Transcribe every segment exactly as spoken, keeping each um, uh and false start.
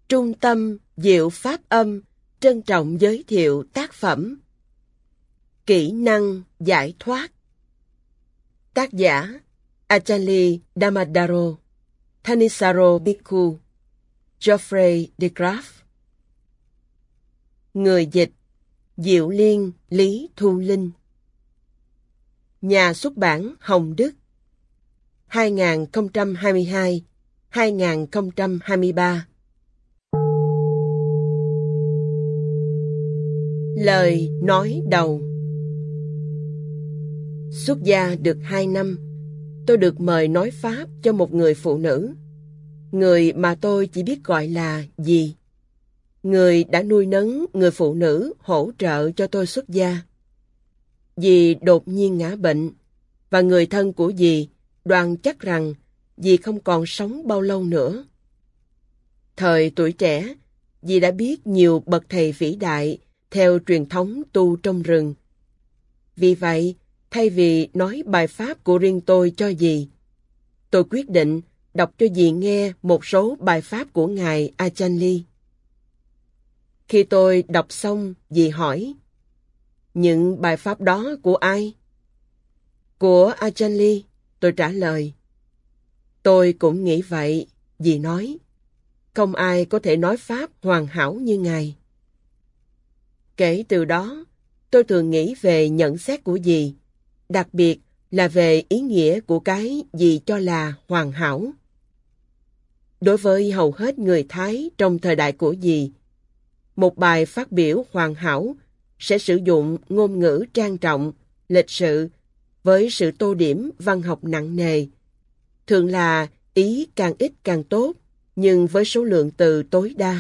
Trung tâm Diệu Pháp Âm trân trọng giới thiệu tác phẩm Kỹ năng giải thoát. Tác giả Achanli Damadaro, Thanissaro Bhikkhu, Geoffrey de Graaf. Người dịch Diệu Liên Lý Thu Linh. Nhà xuất bản Hồng Đức, hai nghìn không trăm hai mươi hai đến hai nghìn không trăm hai mươi ba. Lời nói đầu. Xuất gia được hai năm, tôi được mời nói Pháp cho một người phụ nữ, người mà tôi chỉ biết gọi là dì. Người đã nuôi nấng người phụ nữ hỗ trợ cho tôi xuất gia. Dì đột nhiên ngã bệnh, và người thân của dì đoan chắc rằng dì không còn sống bao lâu nữa. Thời tuổi trẻ, dì đã biết nhiều bậc thầy vĩ đại theo truyền thống tu trong rừng. Vì vậy, thay vì nói bài pháp của riêng tôi cho dì, tôi quyết định đọc cho dì nghe một số bài pháp của Ngài Achanli. Khi tôi đọc xong, dì hỏi, những bài pháp đó của ai? Của Achanli, tôi trả lời. Tôi cũng nghĩ vậy, dì nói. Không ai có thể nói pháp hoàn hảo như Ngài. Kể từ đó, tôi thường nghĩ về nhận xét của dì, đặc biệt là về ý nghĩa của cái dì cho là hoàn hảo. Đối với hầu hết người Thái trong thời đại của dì, một bài phát biểu hoàn hảo sẽ sử dụng ngôn ngữ trang trọng, lịch sự, với sự tô điểm văn học nặng nề. Thường là ý càng ít càng tốt, nhưng với số lượng từ tối đa.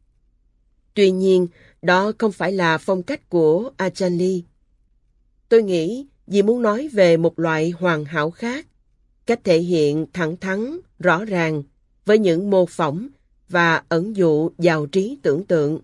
Tuy nhiên, đó không phải là phong cách của Achanli. Tôi nghĩ dì muốn nói về một loại hoàn hảo khác, cách thể hiện thẳng thắn, rõ ràng, với những mô phỏng và ẩn dụ giàu trí tưởng tượng.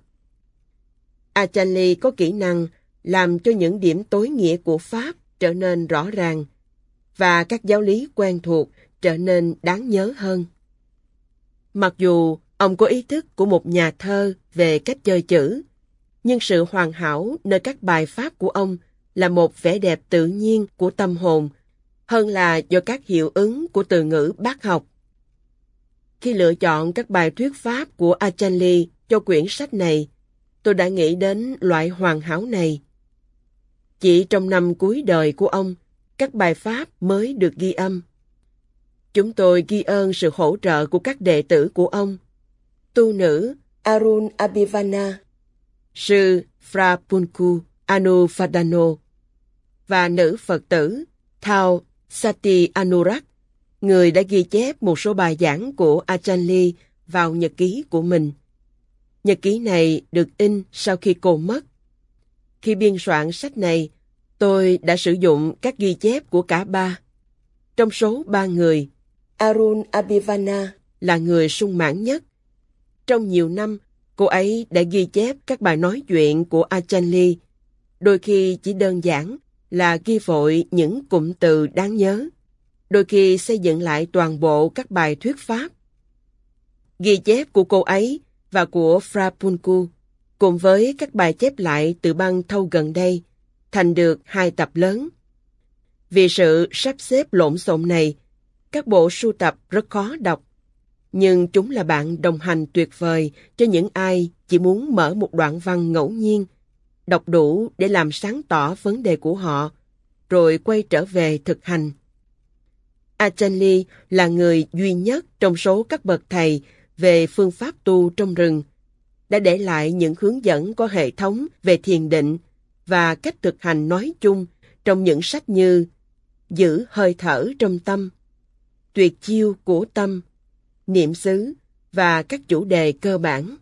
Achanli có kỹ năng làm cho những điểm tối nghĩa của Pháp trở nên rõ ràng, và các giáo lý quen thuộc trở nên đáng nhớ hơn. Mặc dù ông có ý thức của một nhà thơ về cách chơi chữ, nhưng sự hoàn hảo nơi các bài pháp của ông là một vẻ đẹp tự nhiên của tâm hồn, hơn là do các hiệu ứng của từ ngữ bác học. Khi lựa chọn các bài thuyết pháp của Achanli cho quyển sách này, tôi đã nghĩ đến loại hoàn hảo này. Chỉ trong năm cuối đời của ông, các bài pháp mới được ghi âm. Chúng tôi ghi ơn sự hỗ trợ của các đệ tử của ông, tu nữ Arun Abhivana, sư Phra Punku Anufadano và nữ Phật tử Thao Sati Anurak, người đã ghi chép một số bài giảng của Achanli vào nhật ký của mình. Nhật ký này được in sau khi cô mất. Khi biên soạn sách này, tôi đã sử dụng các ghi chép của cả ba. Trong số ba người, Arun Abhivana là người sung mãn nhất. Trong nhiều năm, cô ấy đã ghi chép các bài nói chuyện của Achanli, đôi khi chỉ đơn giản là ghi vội những cụm từ đáng nhớ, đôi khi xây dựng lại toàn bộ các bài thuyết pháp. Ghi chép của cô ấy và của Phra Punku, cùng với các bài chép lại từ băng thâu gần đây, thành được hai tập lớn. Vì sự sắp xếp lộn xộn này, các bộ sưu tập rất khó đọc, nhưng chúng là bạn đồng hành tuyệt vời cho những ai chỉ muốn mở một đoạn văn ngẫu nhiên, đọc đủ để làm sáng tỏ vấn đề của họ, rồi quay trở về thực hành. Achanli là người duy nhất trong số các bậc thầy về phương pháp tu trong rừng, đã để lại những hướng dẫn có hệ thống về thiền định và cách thực hành nói chung trong những sách như Giữ hơi thở trong tâm, Tuyệt chiêu của tâm, Niệm xứ và các chủ đề cơ bản.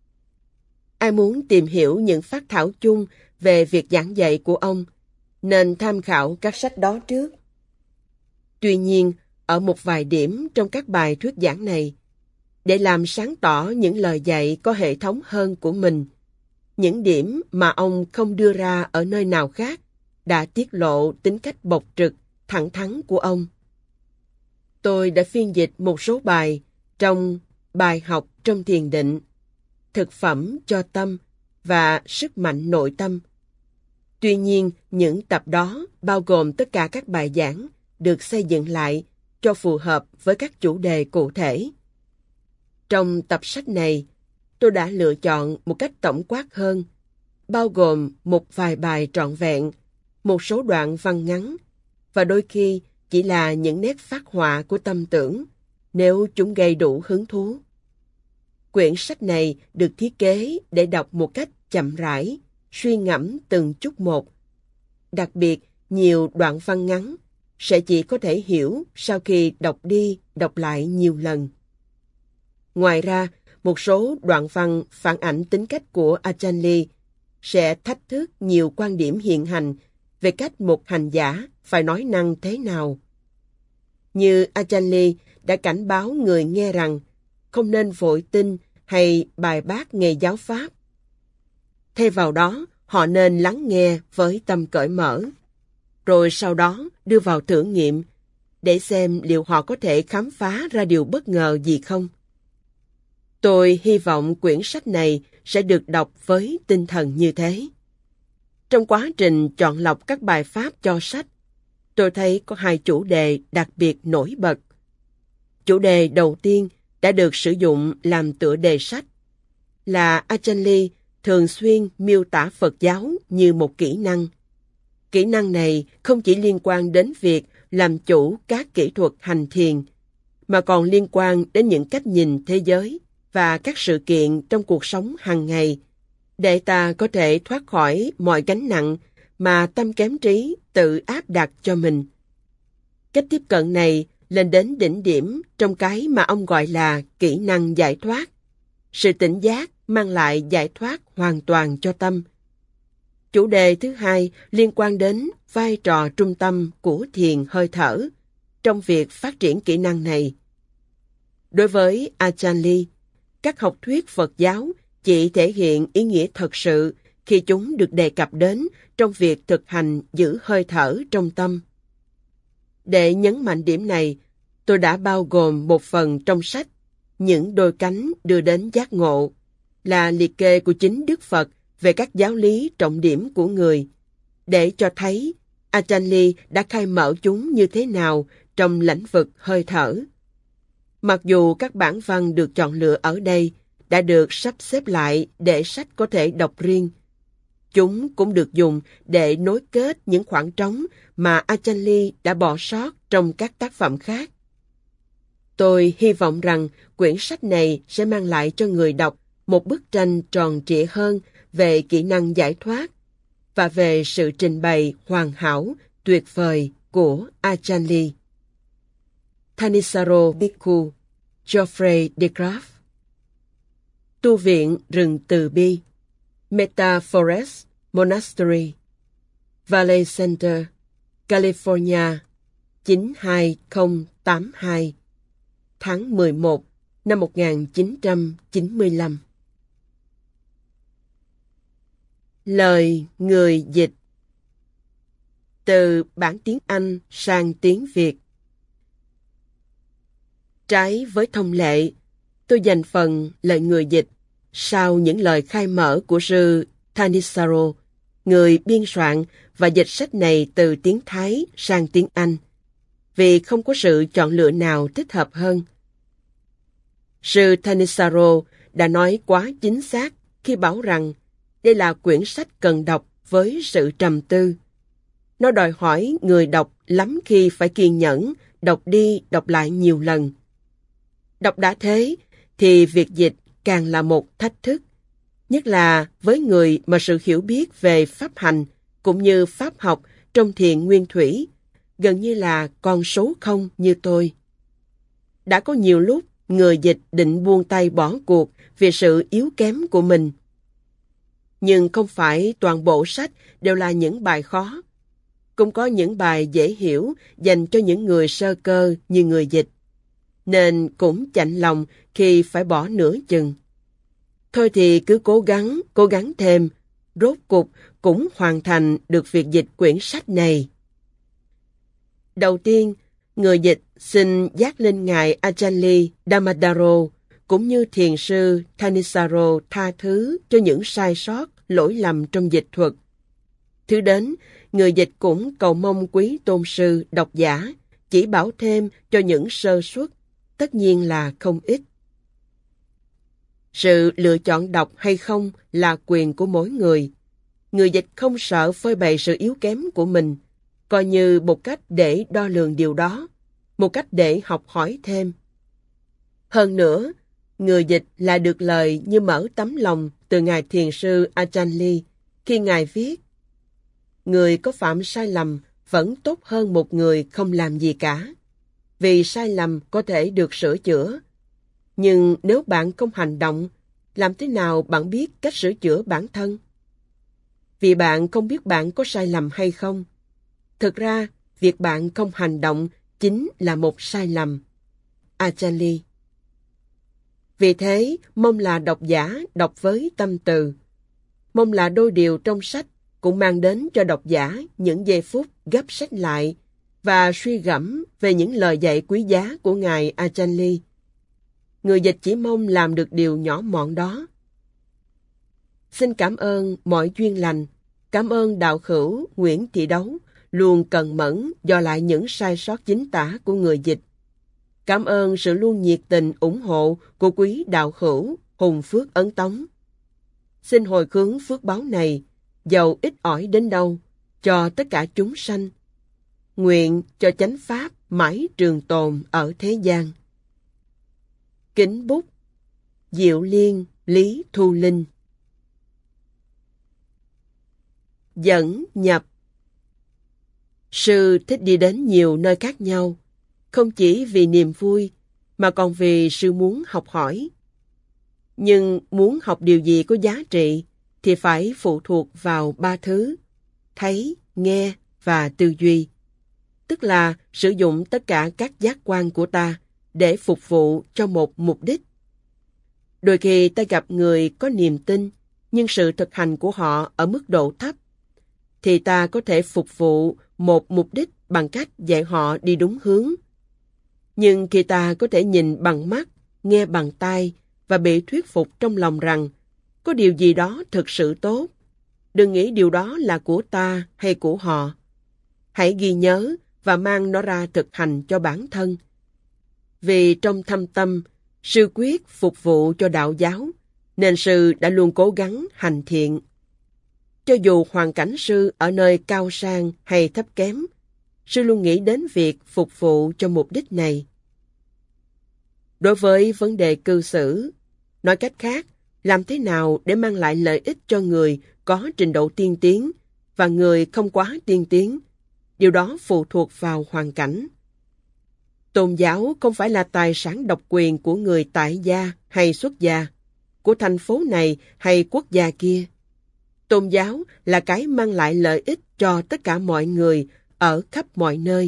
Ai muốn tìm hiểu những phác thảo chung về việc giảng dạy của ông, nên tham khảo các sách đó trước. Tuy nhiên, ở một vài điểm trong các bài thuyết giảng này, để làm sáng tỏ những lời dạy có hệ thống hơn của mình, những điểm mà ông không đưa ra ở nơi nào khác đã tiết lộ tính cách bộc trực, thẳng thắn của ông. Tôi đã phiên dịch một số bài trong Bài học trong thiền định thực phẩm cho tâm và sức mạnh nội tâm. Tuy nhiên, những tập đó bao gồm tất cả các bài giảng được xây dựng lại cho phù hợp với các chủ đề cụ thể. Trong tập sách này, tôi đã lựa chọn một cách tổng quát hơn, bao gồm một vài bài trọn vẹn, một số đoạn văn ngắn, và đôi khi chỉ là những nét phác họa của tâm tưởng, nếu chúng gây đủ hứng thú. Quyển sách này được thiết kế để đọc một cách chậm rãi, suy ngẫm từng chút một. Đặc biệt, nhiều đoạn văn ngắn sẽ chỉ có thể hiểu sau khi đọc đi, đọc lại nhiều lần. Ngoài ra, một số đoạn văn phản ảnh tính cách của Ajahn Lee sẽ thách thức nhiều quan điểm hiện hành về cách một hành giả phải nói năng thế nào. Như Ajahn Lee đã cảnh báo người nghe rằng không nên vội tin hay bài bác nghề giáo pháp. Thay vào đó, họ nên lắng nghe với tâm cởi mở, rồi sau đó đưa vào thử nghiệm để xem liệu họ có thể khám phá ra điều bất ngờ gì không. Tôi hy vọng quyển sách này sẽ được đọc với tinh thần như thế. Trong quá trình chọn lọc các bài pháp cho sách, tôi thấy có hai chủ đề đặc biệt nổi bật. Chủ đề đầu tiên đã được sử dụng làm tựa đề sách là Ajahn Lee thường xuyên miêu tả Phật giáo như một kỹ năng. Kỹ năng này không chỉ liên quan đến việc làm chủ các kỹ thuật hành thiền, mà còn liên quan đến những cách nhìn thế giới và các sự kiện trong cuộc sống hàng ngày, để ta có thể thoát khỏi mọi gánh nặng mà tâm kém trí tự áp đặt cho mình. Cách tiếp cận này lên đến đỉnh điểm trong cái mà ông gọi là kỹ năng giải thoát. Sự tỉnh giác mang lại giải thoát hoàn toàn cho tâm. Chủ đề thứ hai liên quan đến vai trò trung tâm của thiền hơi thở trong việc phát triển kỹ năng này. Đối với Ajahn Lee, các học thuyết Phật giáo chỉ thể hiện ý nghĩa thật sự khi chúng được đề cập đến trong việc thực hành giữ hơi thở trong tâm. Để nhấn mạnh điểm này, tôi đã bao gồm một phần trong sách Những đôi cánh đưa đến giác ngộ, là liệt kê của chính Đức Phật về các giáo lý trọng điểm của người, để cho thấy Ajahn Lee đã khai mở chúng như thế nào trong lĩnh vực hơi thở. Mặc dù các bản văn được chọn lựa ở đây đã được sắp xếp lại để sách có thể đọc riêng, chúng cũng được dùng để nối kết những khoảng trống mà Ajahn Lee đã bỏ sót trong các tác phẩm khác. Tôi hy vọng rằng quyển sách này sẽ mang lại cho người đọc một bức tranh tròn trịa hơn về kỹ năng giải thoát và về sự trình bày hoàn hảo, tuyệt vời của Ajahn Lee. Thanissaro Bhikkhu, Geoffrey de Graaf. Tu viện rừng từ bi, Metta Forest Monastery, Valley Center, California, chín hai không tám hai, tháng mười một năm một nghìn chín trăm chín mươi lăm. Lời người dịch từ bản tiếng Anh sang tiếng Việt. Trái với thông lệ, tôi dành phần lời người dịch sau những lời khai mở của sư Thanissaro, người biên soạn và dịch sách này từ tiếng Thái sang tiếng Anh, vì không có sự chọn lựa nào thích hợp hơn. Sư Thanissaro đã nói quá chính xác khi bảo rằng đây là quyển sách cần đọc với sự trầm tư. Nó đòi hỏi người đọc lắm khi phải kiên nhẫn, đọc đi đọc lại nhiều lần. Đọc đã thế, thì việc dịch càng là một thách thức, nhất là với người mà sự hiểu biết về pháp hành cũng như pháp học trong thiền nguyên thủy gần như là con số không như tôi. Đã có nhiều lúc người dịch định buông tay bỏ cuộc vì sự yếu kém của mình. Nhưng không phải toàn bộ sách đều là những bài khó. Cũng có những bài dễ hiểu dành cho những người sơ cơ như người dịch, nên cũng chạnh lòng khi phải bỏ nửa chừng. Thôi thì cứ cố gắng, cố gắng thêm, rốt cục cũng hoàn thành được việc dịch quyển sách này. Đầu tiên, người dịch xin giác lên ngài Ajahn Lee Dhammadharo, cũng như thiền sư Thanissaro tha thứ cho những sai sót, lỗi lầm trong dịch thuật. Thứ đến, người dịch cũng cầu mong quý tôn sư, độc giả chỉ bảo thêm cho những sơ suất, tất nhiên là không ít. Sự lựa chọn đọc hay không là quyền của mỗi người. Người dịch không sợ phơi bày sự yếu kém của mình, coi như một cách để đo lường điều đó, một cách để học hỏi thêm. Hơn nữa, người dịch là được lời như mở tấm lòng từ Ngài Thiền sư Ajahn Lee khi Ngài viết: người có phạm sai lầm vẫn tốt hơn một người không làm gì cả, vì sai lầm có thể được sửa chữa. Nhưng nếu bạn không hành động, làm thế nào bạn biết cách sửa chữa bản thân? Vì bạn không biết bạn có sai lầm hay không. Thực ra, việc bạn không hành động chính là một sai lầm. Ajahn Lee. Vì thế, mong là độc giả đọc với tâm từ. Mong là đôi điều trong sách cũng mang đến cho độc giả những giây phút gấp sách lại và suy gẫm về những lời dạy quý giá của Ngài Ajahn Lee. Người dịch chỉ mong làm được điều nhỏ mọn đó. Xin cảm ơn mọi duyên lành, cảm ơn đạo hữu Nguyễn Thị Đấu luôn cần mẫn dò lại những sai sót chính tả của người dịch. Cảm ơn sự luôn nhiệt tình ủng hộ của quý đạo hữu Hùng Phước Ấn Tống. Xin hồi hướng phước báo này, dầu ít ỏi đến đâu, cho tất cả chúng sanh. Nguyện cho chánh pháp mãi trường tồn ở thế gian. Kính bút Diệu Liên Lý Thu Linh. Dẫn nhập. Sư thích đi đến nhiều nơi khác nhau, không chỉ vì niềm vui, mà còn vì sư muốn học hỏi. Nhưng muốn học điều gì có giá trị, thì phải phụ thuộc vào ba thứ: thấy, nghe và tư duy. Tức là sử dụng tất cả các giác quan của ta để phục vụ cho một mục đích. Đôi khi ta gặp người có niềm tin, nhưng sự thực hành của họ ở mức độ thấp, thì ta có thể phục vụ một mục đích bằng cách dạy họ đi đúng hướng. Nhưng khi ta có thể nhìn bằng mắt, nghe bằng tai và bị thuyết phục trong lòng rằng có điều gì đó thực sự tốt, đừng nghĩ điều đó là của ta hay của họ. Hãy ghi nhớ và mang nó ra thực hành cho bản thân. Vì trong thâm tâm, sư quyết phục vụ cho đạo giáo, nên sư đã luôn cố gắng hành thiện. Cho dù hoàn cảnh sư ở nơi cao sang hay thấp kém, sư luôn nghĩ đến việc phục vụ cho mục đích này. Đối với vấn đề cư xử, nói cách khác, làm thế nào để mang lại lợi ích cho người có trình độ tiên tiến và người không quá tiên tiến, điều đó phụ thuộc vào hoàn cảnh. Tôn giáo không phải là tài sản độc quyền của người tại gia hay xuất gia, của thành phố này hay quốc gia kia. Tôn giáo là cái mang lại lợi ích cho tất cả mọi người ở khắp mọi nơi.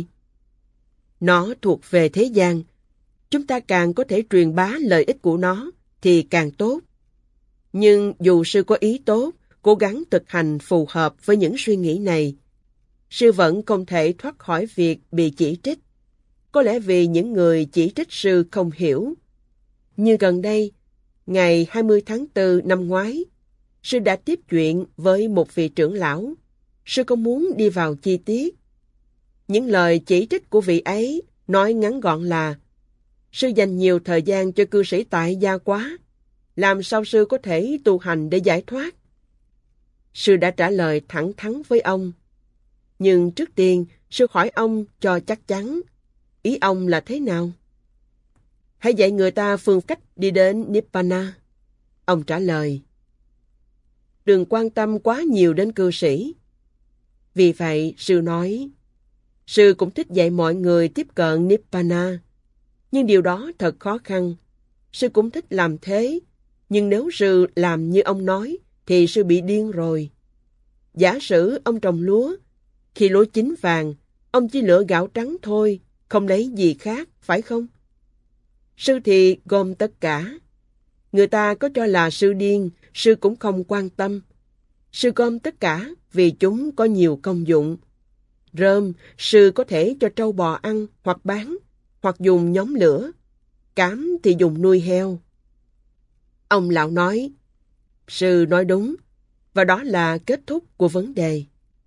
Nó thuộc về thế gian. Chúng ta càng có thể truyền bá lợi ích của nó thì càng tốt. Nhưng dù sư có ý tốt, cố gắng thực hành phù hợp với những suy nghĩ này, sư vẫn không thể thoát khỏi việc bị chỉ trích. Có lẽ vì những người chỉ trích sư không hiểu. Như gần đây, ngày hai mươi tháng tư năm ngoái, sư đã tiếp chuyện với một vị trưởng lão. Sư không muốn đi vào chi tiết. Những lời chỉ trích của vị ấy nói ngắn gọn là: sư dành nhiều thời gian cho cư sĩ tại gia quá, làm sao sư có thể tu hành để giải thoát? Sư đã trả lời thẳng thắn với ông. Nhưng trước tiên, sư hỏi ông cho chắc chắn, ý ông là thế nào? Hãy dạy người ta phương cách đi đến Nibbana. Ông trả lời. Đừng quan tâm quá nhiều đến cư sĩ. Vì vậy, sư nói, sư cũng thích dạy mọi người tiếp cận Nibbana. Nhưng điều đó thật khó khăn. Sư cũng thích làm thế, nhưng nếu sư làm như ông nói, thì sư bị điên rồi. Giả sử ông trồng lúa, khi lúa chín vàng, ông chỉ lựa gạo trắng thôi, không lấy gì khác, phải không? Sư thì gom tất cả. Người ta có cho là sư điên, sư cũng không quan tâm. Sư gom tất cả vì chúng có nhiều công dụng. Rơm, sư có thể cho trâu bò ăn hoặc bán, hoặc dùng nhóm lửa. Cám thì dùng nuôi heo. Ông lão nói, sư nói đúng, và đó là kết thúc của vấn đề.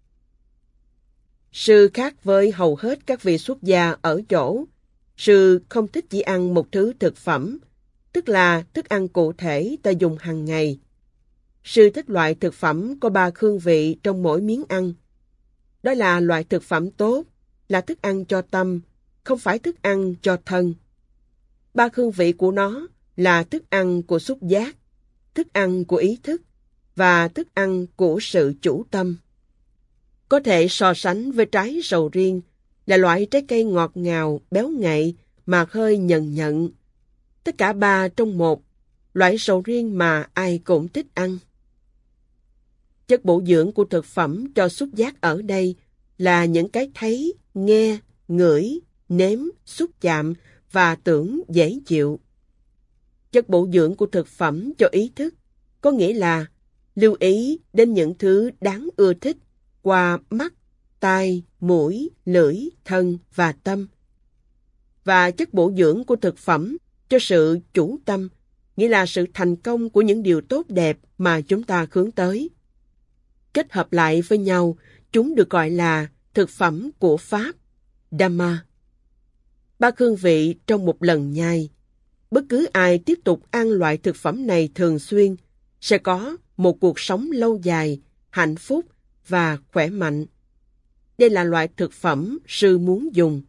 Sư khác với hầu hết các vị xuất gia ở chỗ, sư không thích chỉ ăn một thứ thực phẩm, tức là thức ăn cụ thể ta dùng hàng ngày. Sư thích loại thực phẩm có ba hương vị trong mỗi miếng ăn. Đó là loại thực phẩm tốt, là thức ăn cho tâm, không phải thức ăn cho thân. Ba hương vị của nó là thức ăn của xúc giác, thức ăn của ý thức và thức ăn của sự chủ tâm. Có thể so sánh với trái sầu riêng là loại trái cây ngọt ngào, béo ngậy mà hơi nhần nhận. Tất cả ba trong một, loại sầu riêng mà ai cũng thích ăn. Chất bổ dưỡng của thực phẩm cho xúc giác ở đây là những cái thấy, nghe, ngửi, nếm, xúc chạm và tưởng dễ chịu. Chất bổ dưỡng của thực phẩm cho ý thức có nghĩa là lưu ý đến những thứ đáng ưa thích qua mắt, tai, mũi, lưỡi, thân và tâm. Và chất bổ dưỡng của thực phẩm cho sự chủ tâm nghĩa là sự thành công của những điều tốt đẹp mà chúng ta hướng tới. Kết hợp lại với nhau, chúng được gọi là thực phẩm của Pháp, Dhamma. Ba hương vị trong một lần nhai. Bất cứ ai tiếp tục ăn loại thực phẩm này thường xuyên sẽ có một cuộc sống lâu dài, hạnh phúc và khỏe mạnh. Đây là loại thực phẩm sư muốn dùng.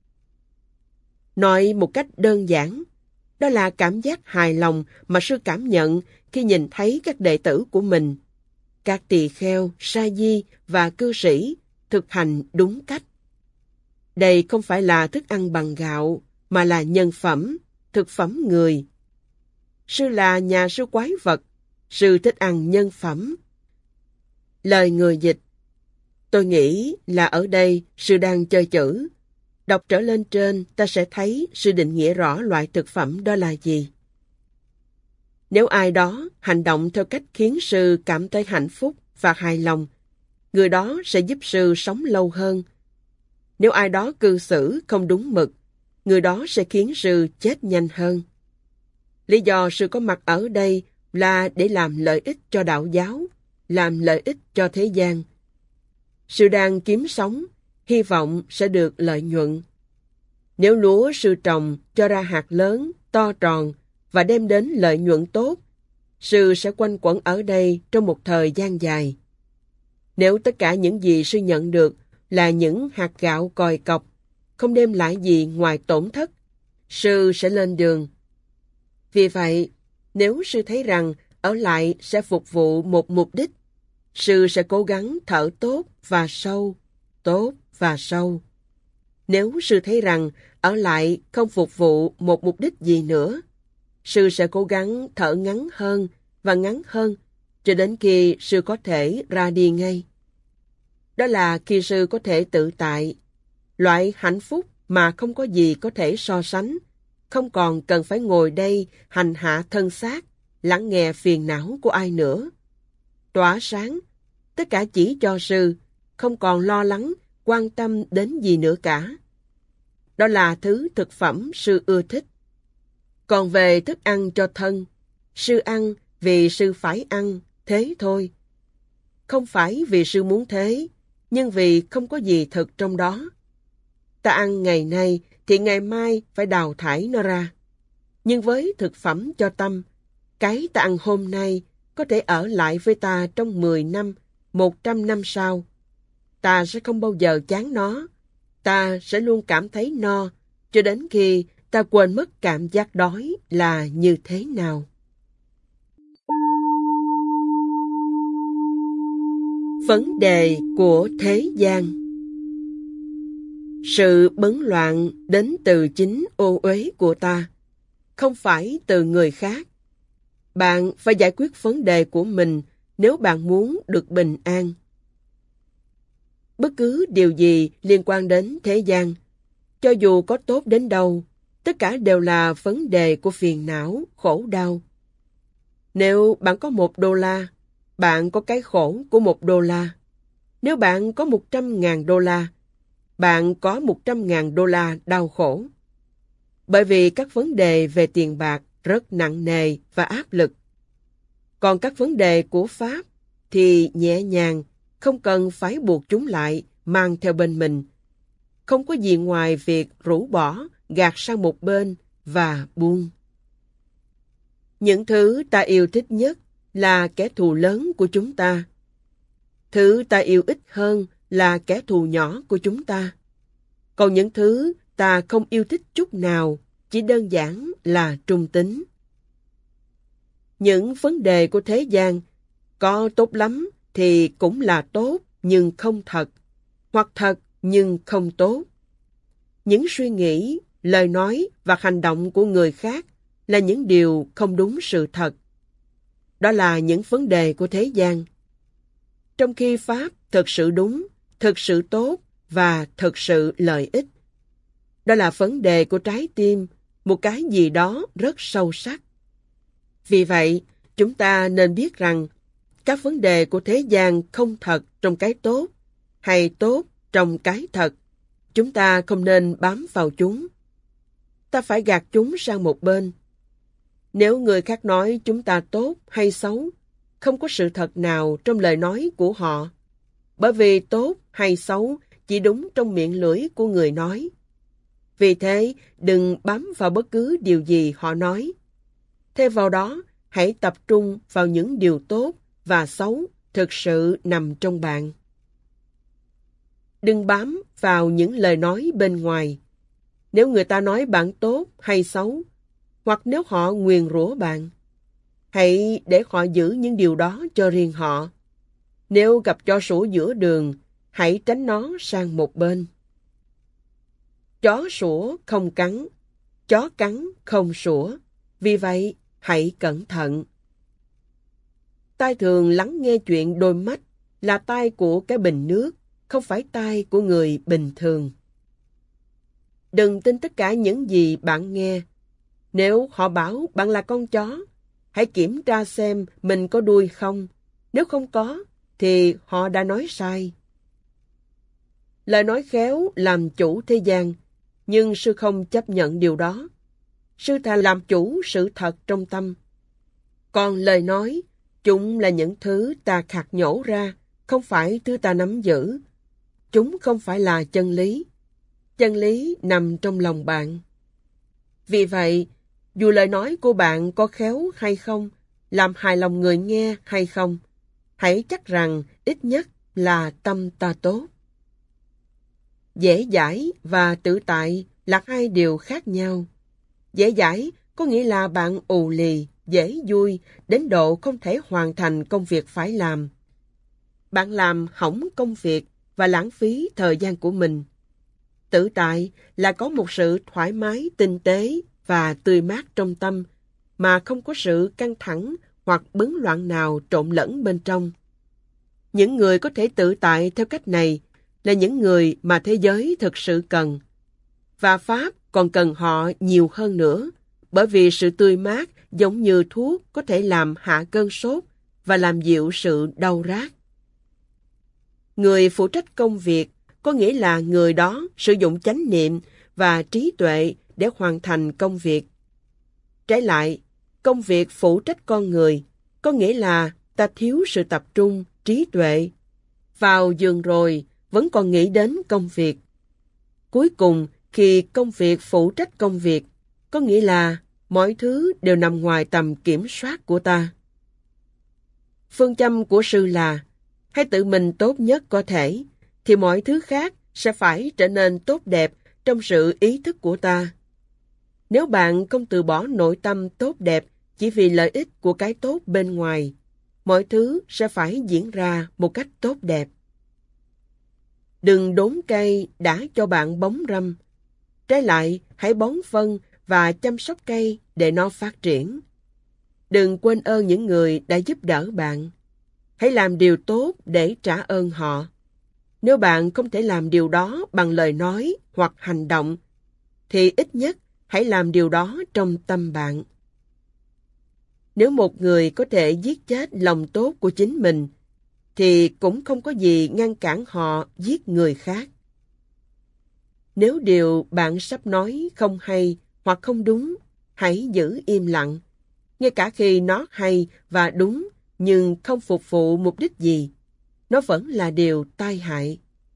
Nói một cách đơn giản, đó là cảm giác hài lòng mà sư cảm nhận khi nhìn thấy các đệ tử của mình, các tỳ kheo, sa di và cư sĩ thực hành đúng cách. Đây không phải là thức ăn bằng gạo, mà là nhân phẩm, thực phẩm người. Sư là nhà sư quái vật, sư thích ăn nhân phẩm. Lời người dịch, tôi nghĩ là ở đây sư đang chơi chữ. Đọc trở lên trên, ta sẽ thấy sư định nghĩa rõ loại thực phẩm đó là gì. Nếu ai đó hành động theo cách khiến sư cảm thấy hạnh phúc và hài lòng, người đó sẽ giúp sư sống lâu hơn. Nếu ai đó cư xử không đúng mực, người đó sẽ khiến sư chết nhanh hơn. Lý do sư có mặt ở đây là để làm lợi ích cho đạo giáo, làm lợi ích cho thế gian. Sư đang kiếm sống, hy vọng sẽ được lợi nhuận. Nếu lúa sư trồng cho ra hạt lớn, to tròn và đem đến lợi nhuận tốt, sư sẽ quanh quẩn ở đây trong một thời gian dài. Nếu tất cả những gì sư nhận được là những hạt gạo còi cọc, không đem lại gì ngoài tổn thất, sư sẽ lên đường. Vì vậy, nếu sư thấy rằng ở lại sẽ phục vụ một mục đích, sư sẽ cố gắng thở tốt và sâu, tốt và sâu. Nếu sư thấy rằng ở lại không phục vụ một mục đích gì nữa, sư sẽ cố gắng thở ngắn hơn và ngắn hơn cho đến khi sư có thể ra đi ngay. Đó là khi sư có thể tự tại, loại hạnh phúc mà không có gì có thể so sánh, không còn cần phải ngồi đây hành hạ thân xác, lắng nghe phiền não của ai nữa. Tỏa sáng, tất cả chỉ cho sư, không còn lo lắng, quan tâm đến gì nữa cả. Đó là thứ thực phẩm sư ưa thích. Còn về thức ăn cho thân, sư ăn vì sư phải ăn, thế thôi. Không phải vì sư muốn thế, nhưng vì không có gì thực trong đó. Ta ăn ngày nay thì ngày mai phải đào thải nó ra. Nhưng với thực phẩm cho tâm, cái ta ăn hôm nay có thể ở lại với ta trong mười năm, một trăm năm sau. Ta sẽ không bao giờ chán nó. Ta sẽ luôn cảm thấy no, cho đến khi ta quên mất cảm giác đói là như thế nào. Vấn đề của thế gian. Sự bấn loạn đến từ chính ô uế của ta, không phải từ người khác. Bạn phải giải quyết vấn đề của mình nếu bạn muốn được bình an. Bất cứ điều gì liên quan đến thế gian, cho dù có tốt đến đâu, tất cả đều là vấn đề của phiền não, khổ đau. Nếu bạn có một đô la, bạn có cái khổ của một đô la. Nếu bạn có một trăm ngàn đô la, bạn có một trăm ngàn đô la đau khổ. Bởi vì các vấn đề về tiền bạc rất nặng nề và áp lực. Còn các vấn đề của Pháp thì nhẹ nhàng, không cần phải buộc chúng lại, mang theo bên mình. Không có gì ngoài việc rũ bỏ, gạt sang một bên và buông. Những thứ ta yêu thích nhất là kẻ thù lớn của chúng ta. Thứ ta yêu ít hơn là kẻ thù nhỏ của chúng ta. Còn những thứ ta không yêu thích chút nào chỉ đơn giản là trung tính. Những vấn đề của thế gian có tốt lắm thì cũng là tốt nhưng không thật, hoặc thật nhưng không tốt. Những suy nghĩ, lời nói và hành động của người khác là những điều không đúng sự thật. Đó là những vấn đề của thế gian. Trong khi Pháp thực sự đúng, thực sự tốt và thực sự lợi ích. Đó là vấn đề của trái tim, một cái gì đó rất sâu sắc. Vì vậy, chúng ta nên biết rằng các vấn đề của thế gian không thật trong cái tốt, hay tốt trong cái thật. Chúng ta không nên bám vào chúng. Ta phải gạt chúng sang một bên. Nếu người khác nói chúng ta tốt hay xấu, không có sự thật nào trong lời nói của họ. Bởi vì tốt hay xấu chỉ đúng trong miệng lưỡi của người nói. Vì thế, đừng bám vào bất cứ điều gì họ nói. Thay vào đó, hãy tập trung vào những điều tốt và xấu thực sự nằm trong bạn. Đừng bám vào những lời nói bên ngoài. Nếu người ta nói bạn tốt hay xấu, hoặc nếu họ nguyền rủa bạn, hãy để họ giữ những điều đó cho riêng họ. Nếu gặp chó sủa giữa đường, hãy tránh nó sang một bên. Chó sủa không cắn, chó cắn không sủa. Vì vậy, hãy cẩn thận. Tai thường lắng nghe chuyện đôi mắt là tai của cái bình nước, không phải tai của người bình thường. Đừng tin tất cả những gì bạn nghe. Nếu họ bảo bạn là con chó, hãy kiểm tra xem mình có đuôi không. Nếu không có, thì họ đã nói sai. Lời nói khéo làm chủ thế gian, nhưng sư không chấp nhận điều đó. Sư thà làm chủ sự thật trong tâm. Còn lời nói, chúng là những thứ ta khạc nhổ ra, không phải thứ ta nắm giữ. Chúng không phải là chân lý. Chân lý nằm trong lòng bạn. Vì vậy, dù lời nói của bạn có khéo hay không, làm hài lòng người nghe hay không, hãy chắc rằng ít nhất là tâm ta tốt. Dễ dãi và tự tại là hai điều khác nhau. Dễ dãi có nghĩa là bạn ù lì, dễ vui, đến độ không thể hoàn thành công việc phải làm. Bạn làm hỏng công việc và lãng phí thời gian của mình. Tự tại là có một sự thoải mái, tinh tế và tươi mát trong tâm, mà không có sự căng thẳng hoặc bấn loạn nào trộn lẫn bên trong. Những người có thể tự tại theo cách này là những người mà thế giới thực sự cần. Và Pháp còn cần họ nhiều hơn nữa, bởi vì sự tươi mát giống như thuốc có thể làm hạ cơn sốt và làm dịu sự đau rát. Người phụ trách công việc có nghĩa là người đó sử dụng chánh niệm và trí tuệ để hoàn thành công việc. Trái lại, công việc phụ trách con người có nghĩa là ta thiếu sự tập trung, trí tuệ. Vào giường rồi vẫn còn nghĩ đến công việc. Cuối cùng, khi công việc phụ trách công việc, có nghĩa là mọi thứ đều nằm ngoài tầm kiểm soát của ta. Phương châm của sư là hãy tự mình tốt nhất có thể, thì mọi thứ khác sẽ phải trở nên tốt đẹp trong sự ý thức của ta. Nếu bạn không từ bỏ nội tâm tốt đẹp chỉ vì lợi ích của cái tốt bên ngoài, mọi thứ sẽ phải diễn ra một cách tốt đẹp. Đừng đốn cây đã cho bạn bóng râm. Trái lại, hãy bón phân và chăm sóc cây để nó phát triển. Đừng quên ơn những người đã giúp đỡ bạn. Hãy làm điều tốt để trả ơn họ. Nếu bạn không thể làm điều đó bằng lời nói hoặc hành động, thì ít nhất hãy làm điều đó trong tâm bạn. Nếu một người có thể giết chết lòng tốt của chính mình, thì cũng không có gì ngăn cản họ giết người khác. Nếu điều bạn sắp nói không hay hoặc không đúng, hãy giữ im lặng. Ngay cả khi nó hay và đúng nhưng không phục vụ mục đích gì, nó vẫn là điều tai hại.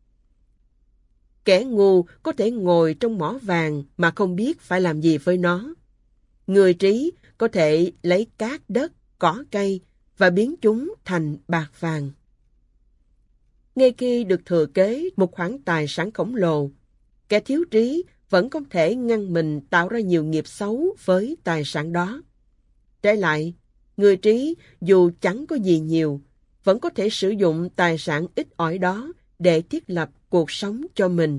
Kẻ ngu có thể ngồi trong mỏ vàng mà không biết phải làm gì với nó. Người trí có thể lấy cát đất, cỏ cây và biến chúng thành bạc vàng. Ngay khi được thừa kế một khoản tài sản khổng lồ, kẻ thiếu trí vẫn không thể ngăn mình tạo ra nhiều nghiệp xấu với tài sản đó. Trái lại, người trí dù chẳng có gì nhiều, vẫn có thể sử dụng tài sản ít ỏi đó để thiết lập cuộc sống cho mình.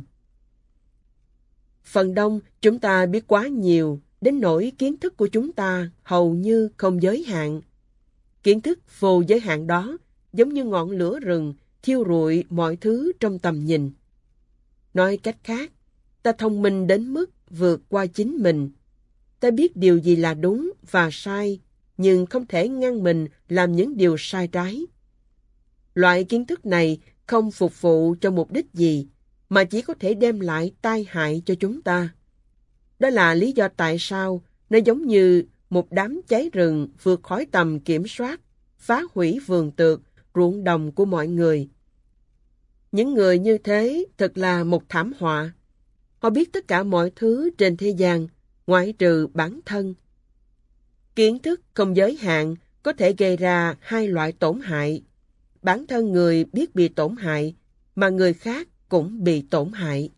Phần đông chúng ta biết quá nhiều, đến nỗi kiến thức của chúng ta hầu như không giới hạn. Kiến thức vô giới hạn đó giống như ngọn lửa rừng thiêu rụi mọi thứ trong tầm nhìn. Nói cách khác, ta thông minh đến mức vượt qua chính mình. Ta biết điều gì là đúng và sai, nhưng không thể ngăn mình làm những điều sai trái. Loại kiến thức này không phục vụ cho mục đích gì, mà chỉ có thể đem lại tai hại cho chúng ta. Đó là lý do tại sao nó giống như một đám cháy rừng vượt khỏi tầm kiểm soát, phá hủy vườn tược, ruộng đồng của mọi người. Những người như thế thật là một thảm họa. Họ biết tất cả mọi thứ trên thế gian, ngoại trừ bản thân. Kiến thức không giới hạn có thể gây ra hai loại tổn hại. Bản thân người biết bị tổn hại, mà người khác cũng bị tổn hại.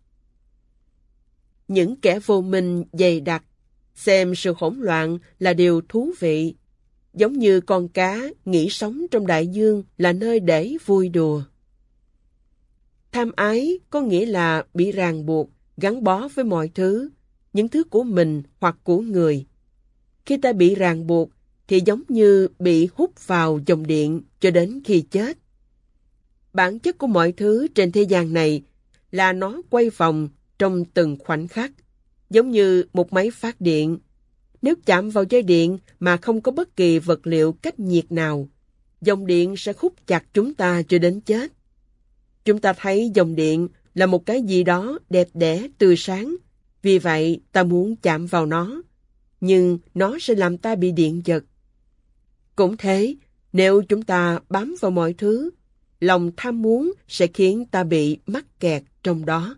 Những kẻ vô minh dày đặc, xem sự hỗn loạn là điều thú vị, giống như con cá nghĩ sống trong đại dương là nơi để vui đùa. Tham ái có nghĩa là bị ràng buộc, gắn bó với mọi thứ, những thứ của mình hoặc của người. Khi ta bị ràng buộc, thì giống như bị hút vào dòng điện cho đến khi chết. Bản chất của mọi thứ trên thế gian này là nó quay vòng trong từng khoảnh khắc, giống như một máy phát điện. Nếu chạm vào dây điện mà không có bất kỳ vật liệu cách nhiệt nào, dòng điện sẽ hút chặt chúng ta cho đến chết. Chúng ta thấy dòng điện là một cái gì đó đẹp đẽ, tươi sáng, vì vậy ta muốn chạm vào nó, nhưng nó sẽ làm ta bị điện giật. Cũng thế, nếu chúng ta bám vào mọi thứ, lòng tham muốn sẽ khiến ta bị mắc kẹt trong đó.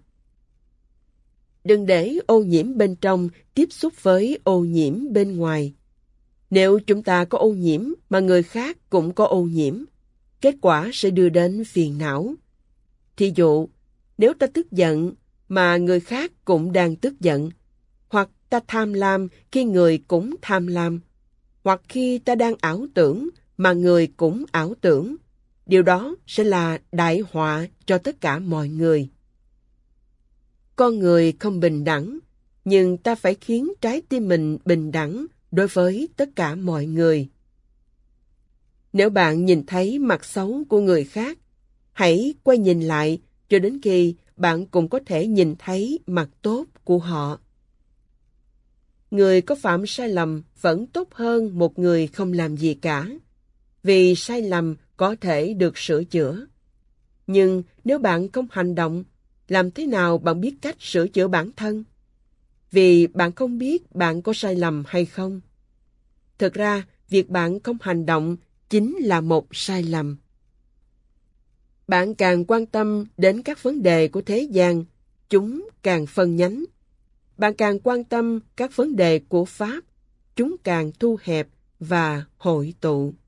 Đừng để ô nhiễm bên trong tiếp xúc với ô nhiễm bên ngoài. Nếu chúng ta có ô nhiễm mà người khác cũng có ô nhiễm, kết quả sẽ đưa đến phiền não. Thí dụ, nếu ta tức giận mà người khác cũng đang tức giận, hoặc ta tham lam khi người cũng tham lam, hoặc khi ta đang ảo tưởng mà người cũng ảo tưởng, điều đó sẽ là đại họa cho tất cả mọi người. Con người không bình đẳng, nhưng ta phải khiến trái tim mình bình đẳng đối với tất cả mọi người. Nếu bạn nhìn thấy mặt xấu của người khác, hãy quay nhìn lại cho đến khi bạn cũng có thể nhìn thấy mặt tốt của họ. Người có phạm sai lầm vẫn tốt hơn một người không làm gì cả, vì sai lầm có thể được sửa chữa. Nhưng nếu bạn không hành động, làm thế nào bạn biết cách sửa chữa bản thân? Vì bạn không biết bạn có sai lầm hay không. Thực ra, việc bạn không hành động chính là một sai lầm. Bạn càng quan tâm đến các vấn đề của thế gian, chúng càng phân nhánh. Bạn càng quan tâm các vấn đề của Pháp, chúng càng thu hẹp và hội tụ.